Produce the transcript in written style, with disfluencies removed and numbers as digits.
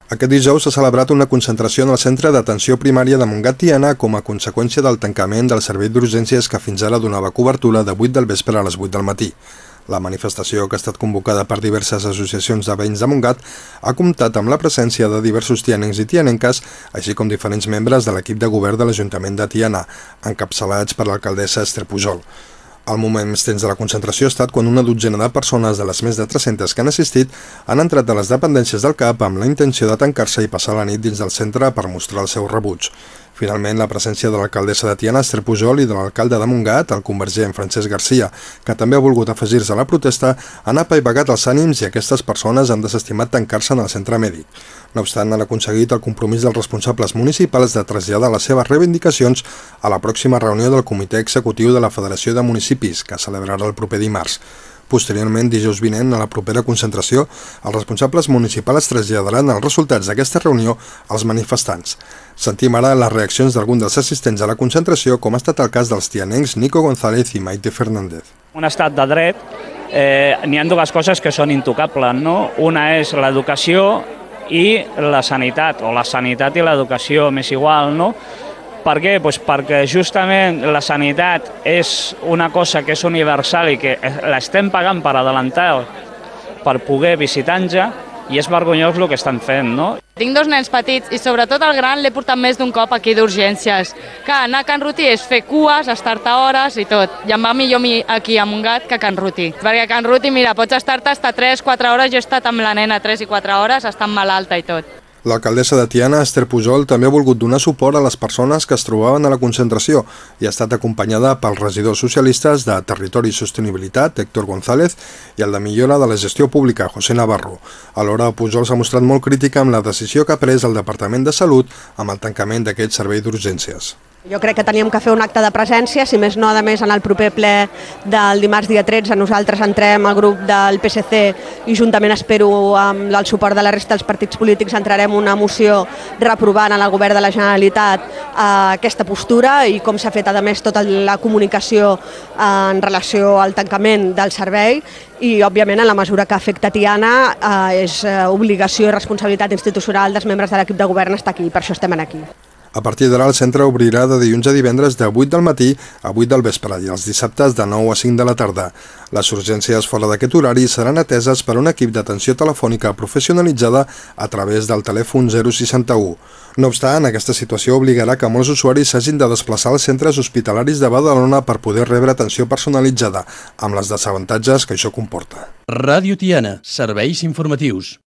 Aquest dijous s'ha celebrat una concentració en el Centre d'Atenció Primària de Montgat Tiana com a conseqüència del tancament del servei d'urgències que fins ara donava cobertura de 8 del vespre a les 8 del matí. La manifestació, que ha estat convocada per diverses associacions de veïns de Montgat, ha comptat amb la presència de diversos tianencs i tianenques, així com diferents membres de l'equip de govern de l'Ajuntament de Tiana, encapçalats per l'alcaldessa Esther Pujol. El moment més tens de la concentració ha estat quan una dotzena de persones de les més de 300 que han assistit han entrat a les dependències del CAP amb la intenció de tancar-se i passar la nit dins del centre per mostrar el seu rebuig. Finalment, la presència de l'alcaldessa de Tiana, Esther Pujol, i de l'alcalde de Montgat, el convergent Francesc Garcia, que també ha volgut afegir-se a la protesta, han apaivagat els ànims i aquestes persones han desestimat tancar-se en el centre mèdic. No obstant, han aconseguit el compromís dels responsables municipals de traslladar les seves reivindicacions a la pròxima reunió del Comitè Executiu de la Federació de Municipis, que celebrarà el proper dimarts. Posteriorment, dijous vinent, a la propera concentració, els responsables municipals traslladaran els resultats d'aquesta reunió als manifestants. Sentim ara les reaccions d'alguns dels assistents a la concentració, com ha estat el cas dels tianencs Nico González i Maite Fernández. Un estat de dret, n'hi ha dues coses que són intocables, no? Una és l'educació i la sanitat, o la sanitat i l'educació m'és igual, no? Per què? Perquè justament la sanitat és una cosa que és universal i que l'estem pagant per adelantar per poder visitar-nos i és vergonyós el que estan fent, no? Tinc dos nens petits i sobretot el gran l'he portat més d'un cop aquí d'urgències. Que anar a Can Rutí és fer cues, estar-te hores i tot. I em va millor aquí a Montgat que a Can Rutí. Perquè a Can Rutí, mira, pots estar-te hasta 3-4 hores. Jo he estat amb la nena 3 i 4 hores, estant malalta i tot. L'alcaldessa de Tiana, Esther Pujol, també ha volgut donar suport a les persones que es trobaven a la concentració i ha estat acompanyada pels regidors socialistes de Territori i Sostenibilitat, Héctor González, i el de Millora de la Gestió Pública, José Navarro. Alhora, Pujol s'ha mostrat molt crítica amb la decisió que ha pres el Departament de Salut amb el tancament d'aquest servei d'urgències. Jo crec que teníem que fer un acte de presència, si més no, a més, en el proper ple del dimarts dia 13, nosaltres entrem al grup del PSC i juntament, espero, amb el suport de la resta dels partits polítics, entrarem una moció reprovant al govern de la Generalitat aquesta postura i com s'ha fet, a més, tota la comunicació en relació al tancament del servei i, òbviament, en la mesura que afecta Tiana, és obligació i responsabilitat institucional dels membres de l'equip de govern estar aquí, per això estem aquí. A partir d'ara, el centre obrirà de dilluns a divendres de 8 del matí a 8 del vespre i els dissabtes de 9 a 5 de la tarda. Les urgències fora d'aquest horari seran ateses per un equip d'atenció telefònica professionalitzada a través del telèfon 061. No obstant, aquesta situació obligarà que molts usuaris s'hagin de desplaçar als centres hospitalaris de Badalona per poder rebre atenció personalitzada, amb les desavantatges que això comporta. Ràdio Tiana, serveis informatius.